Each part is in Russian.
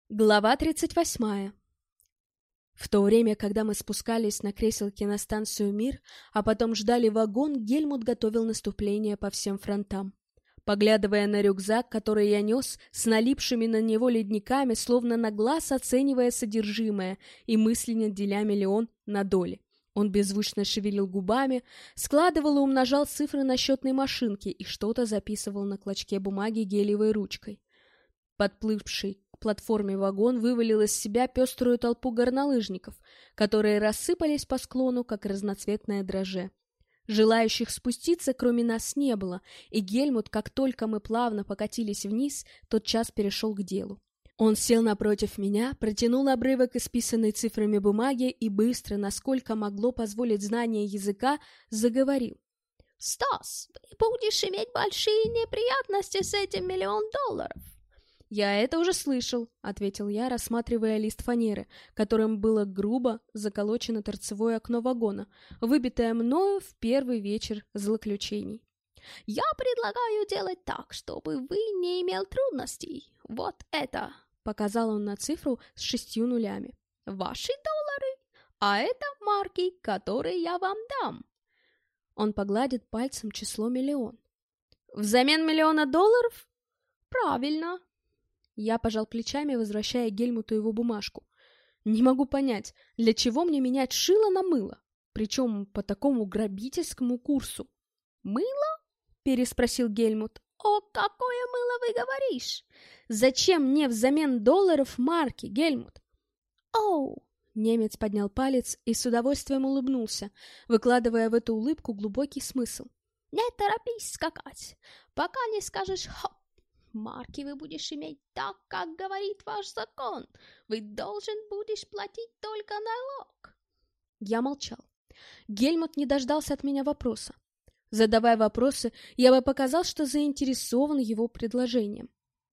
Глава 38. В то время, когда мы спускались на креселке на станцию «Мир», а потом ждали вагон, Гельмут готовил наступление по всем фронтам. Поглядывая на рюкзак, который я нес, с налипшими на него ледниками, словно на глаз оценивая содержимое и мысленно деля миллион на доли. Он беззвучно шевелил губами, складывал и умножал цифры на счетной машинке и что-то записывал на клочке бумаги гелевой ручкой. Подплывший к платформе вагон вывалил из себя пеструю толпу горнолыжников, которые рассыпались по склону, как разноцветное дрожжи. Желающих спуститься, кроме нас, не было, и Гельмут, как только мы плавно покатились вниз, тотчас перешел к делу. Он сел напротив меня, протянул обрывок исписанной цифрами бумаги и быстро, насколько могло позволить знание языка, заговорил. «Стас, ты будешь иметь большие неприятности с этим $1 миллион». «Я это уже слышал», — ответил я, рассматривая лист фанеры, которым было грубо заколочено торцевое окно вагона, выбитое мною в первый вечер злоключений. «Я предлагаю делать так, чтобы вы не имел трудностей. Вот это», — показал он на цифру с 6 нулями, — «ваши доллары, а это марки, которые я вам дам». Он погладит пальцем число миллион. «Взамен $1 миллиона?» «Правильно». Я пожал плечами, возвращая Гельмуту его бумажку. Не могу понять, для чего мне менять шило на мыло, причем по такому грабительскому курсу. «Мыло?» — переспросил Гельмут. «О, какое мыло вы говоришь?» «Зачем мне взамен долларов марки, Гельмут?» «Оу!» Немец поднял палец и с удовольствием улыбнулся, выкладывая в эту улыбку глубокий смысл. «Не торопись скакать, пока не скажешь «хоп». Марки вы будешь иметь так, как говорит ваш закон. Вы должен будешь платить только налог». Я молчал. Гельмут не дождался от меня вопроса. Задавая вопросы, я бы показал, что заинтересован его предложением.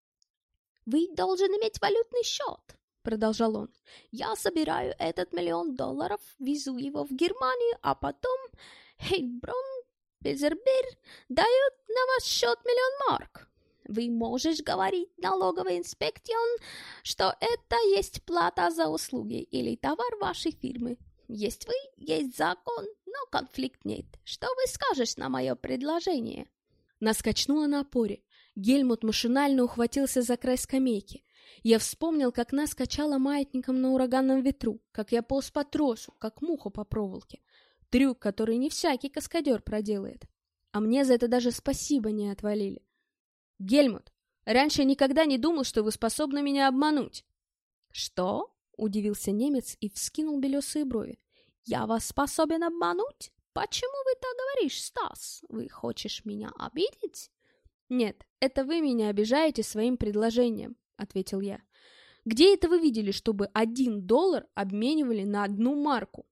«Вы должен иметь валютный счет», — продолжал он. «Я собираю этот $1 миллион, везу его в Германию, а потом Хейброн, Безербир дают на ваш счет $1 миллион. Вы можешь говорить налоговой инспекции, что это есть плата за услуги или товар вашей фирмы. Есть вы, есть закон, но конфликт нет. Что вы скажешь на мое предложение?» Нас качнуло на опоре. Гельмут машинально ухватился за край скамейки. Я вспомнил, как нас качало маятником на ураганном ветру, как я полз по тросу, как муха по проволоке. Трюк, который не всякий каскадер проделает. А мне за это даже спасибо не отвалили. «Гельмут, раньше я никогда не думал, что вы способны меня обмануть». «Что?» — удивился немец и вскинул белесые брови. «Я вас способен обмануть? Почему вы так говоришь, Стас? Вы хочешь меня обидеть?» «Нет, это вы меня обижаете своим предложением», — ответил я. «Где это вы видели, чтобы $1 обменивали на 1 марку?»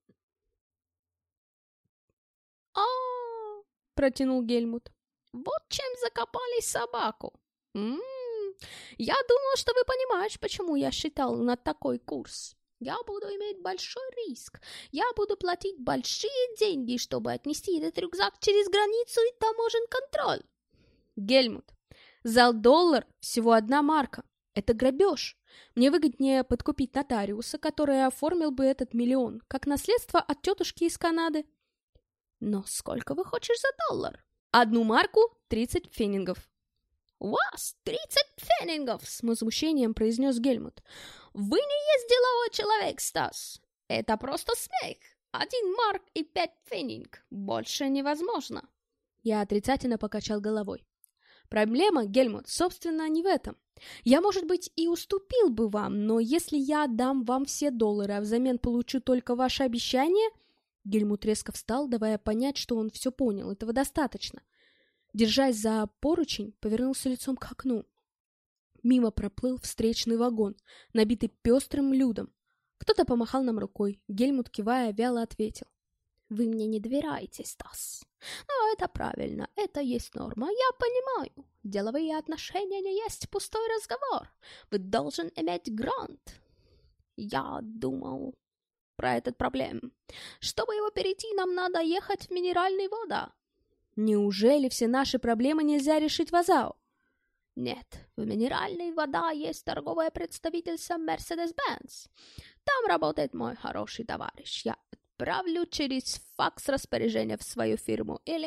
протянул Гельмут. «Вот чем закопали собаку. Я думал, что вы понимаешь, почему я считал на такой курс. Я буду иметь большой риск. Я буду платить большие деньги, чтобы отнести этот рюкзак через границу и таможенный контроль». «Гельмут, за $1 всего 1 марка. Это грабеж. Мне выгоднее подкупить нотариуса, который оформил бы этот $1 миллион, как наследство от тетушки из Канады». «Но сколько вы хочешь за $1? 1 марку 30 пфеннингов. «Вас 30 пфеннингов!» — с возмущением произнес Гельмут. «Вы не есть деловой человек, Стас. Это просто смех. 1 марк и 5 пфеннинг. Больше невозможно». Я отрицательно покачал головой. Проблема, Гельмут, собственно, не в этом. Я, может быть, и уступил бы вам, но если я отдам вам все доллары, а взамен получу только ваше обещание... Гельмут резко встал, давая понять, что он все понял. Этого достаточно. Держась за поручень, повернулся лицом к окну. Мимо проплыл встречный вагон, набитый пестрым людом. Кто-то помахал нам рукой. Гельмут, кивая, вяло ответил. «Вы мне не доверяете, Стас. Но это правильно, это есть норма, я понимаю. Деловые отношения не есть пустой разговор. Вы должен иметь грант. Я думал про этот проблем. Чтобы его перейти, нам надо ехать в Минеральные воды». «Неужели все наши проблемы нельзя решить в Азао?» Нет, в минеральной вода есть торговое представительство Mercedes-Benz. Там работает мой хороший товарищ. Я отправлю через факс распоряжение в свою фирму, или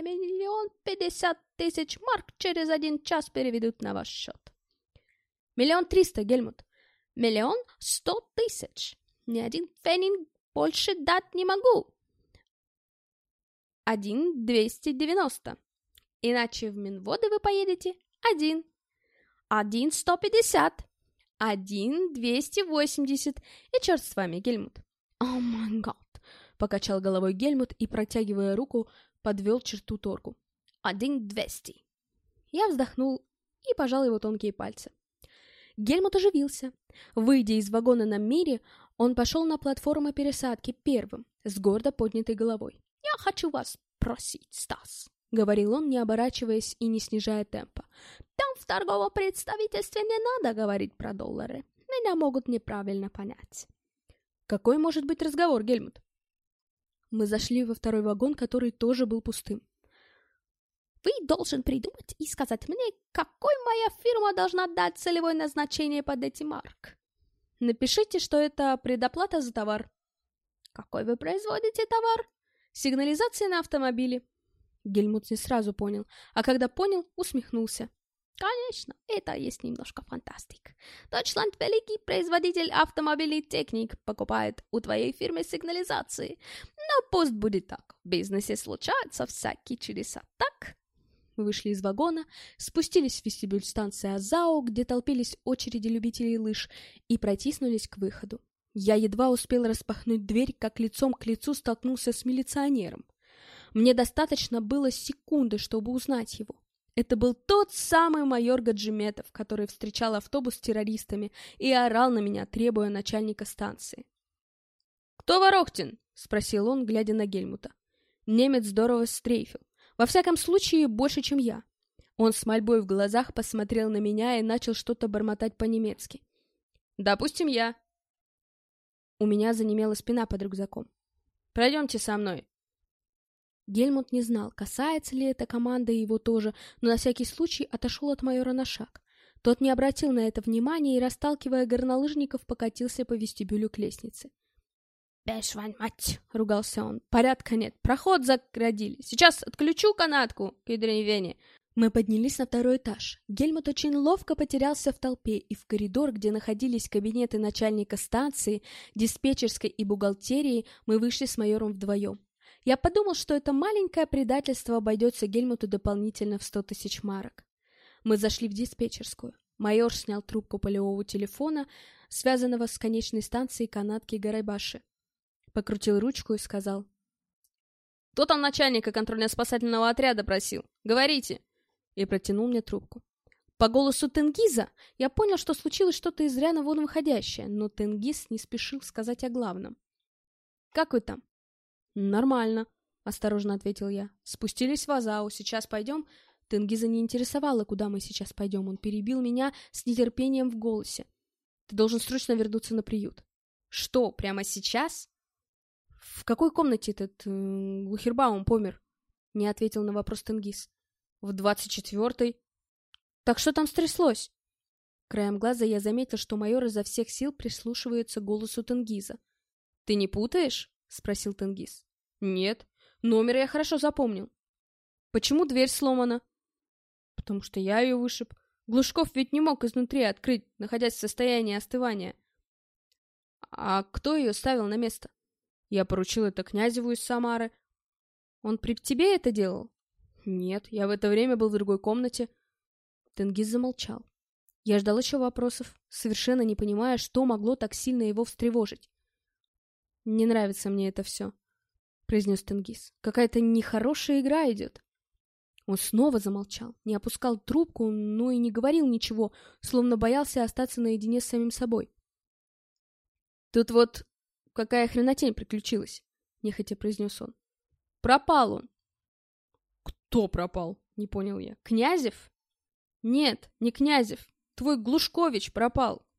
1 050 000 марок через 1 час переведут на ваш счет. 1 300 000, Гельмут. 1 100 000. Ни один пфенинг больше дать не могу. 1 290. Иначе в Минводы вы поедете 1. 1 150. 1 280. И черт с вами, Гельмут. О май гад. Покачал головой Гельмут и, протягивая руку, подвел черту торгу. 1 200. Я вздохнул и пожал его тонкие пальцы. Гельмут оживился. Выйдя из вагона на Мире, он пошел на платформу пересадки первым, с гордо поднятой головой. «Я хочу вас просить, Стас», — говорил он, не оборачиваясь и не снижая темпа. «Там в торговом представительстве не надо говорить про доллары. Меня могут неправильно понять». «Какой может быть разговор, Гельмут?» Мы зашли во второй вагон, который тоже был пустым. «Вы должен придумать и сказать мне, какой моя фирма должна дать целевое назначение под эти марк». «Напишите, что это предоплата за товар». «Какой вы производите товар?» «Сигнализация на автомобиле». Гельмут не сразу понял, а когда понял, усмехнулся. «Конечно, это есть немножко фантастик. Deutschland великий производитель автомобилей техник покупает у твоей фирмы сигнализации. Но пусть будет так. В бизнесе случаются всякие чудеса, так?» Мы вышли из вагона, спустились в вестибюль станции Азао, где толпились очереди любителей лыж, и протиснулись к выходу. Я едва успел распахнуть дверь, как лицом к лицу столкнулся с милиционером. Мне достаточно было секунды, чтобы узнать его. Это был тот самый майор Гаджиметов, который встречал автобус с террористами и орал на меня, требуя начальника станции. «Кто Ворохтин?» — спросил он, глядя на Гельмута. Немец здорово стрейфил. Во всяком случае, больше, чем я. Он с мольбой в глазах посмотрел на меня и начал что-то бормотать по-немецки. «Допустим, я». У меня занемела спина под рюкзаком. «Пройдемте со мной». Гельмут не знал, касается ли эта команда его тоже, но на всякий случай отошел от майора на шаг. Тот не обратил на это внимания и, расталкивая горнолыжников, покатился по вестибюлю к лестнице. «Бешвань, мать!» — ругался он. «Порядка нет. Проход заградили. Сейчас отключу канатку к ядрёне вене». Мы поднялись на второй этаж. Гельмут очень ловко потерялся в толпе, и в коридор, где находились кабинеты начальника станции, диспетчерской и бухгалтерии, мы вышли с майором вдвоем. Я подумал, что это маленькое предательство обойдется Гельмуту дополнительно в 100 000 марок. Мы зашли в диспетчерскую. Майор снял трубку полевого телефона, связанного с конечной станцией канатки Гарайбаши. Покрутил ручку и сказал: «Кто там начальника контрольно-спасательного отряда просил? Говорите!» И протянул мне трубку. По голосу Тенгиза я понял, что случилось что-то из ряда вон выходящее, но Тенгиз не спешил сказать о главном. «Как вы там?» «Нормально», — осторожно ответил я. «Спустились в Азау, сейчас пойдем?» Тенгиза не интересовало, куда мы сейчас пойдем. Он перебил меня с нетерпением в голосе. «Ты должен срочно вернуться на приют». «Что, прямо сейчас?» «В какой комнате этот Глухербаум помер?» — не ответил на вопрос Тенгиз. «В 24-й». «Так что там стряслось?» Краем глаза я заметил, что майор изо всех сил прислушивается к голосу Тенгиза. «Ты не путаешь?» — спросил Тенгиз. «Нет, номер я хорошо запомнил». «Почему дверь сломана?» «Потому что я ее вышиб. Глушков ведь не мог изнутри открыть, находясь в состоянии остывания». «А кто ее ставил на место?» «Я поручил это Князеву из Самары». «Он при тебе это делал?» «Нет, я в это время был в другой комнате». Тенгиз замолчал. Я ждал еще вопросов, совершенно не понимая, что могло так сильно его встревожить. «Не нравится мне это все», — произнес Тенгиз. «Какая-то нехорошая игра идет». Он снова замолчал, не опускал трубку, но и не говорил ничего, словно боялся остаться наедине с самим собой. «Тут вот какая хренотень приключилась», — нехотя произнес он. «Пропал он». «Кто пропал?» — не понял я. «Князев?» «Нет, не Князев. Твой Глушкович пропал.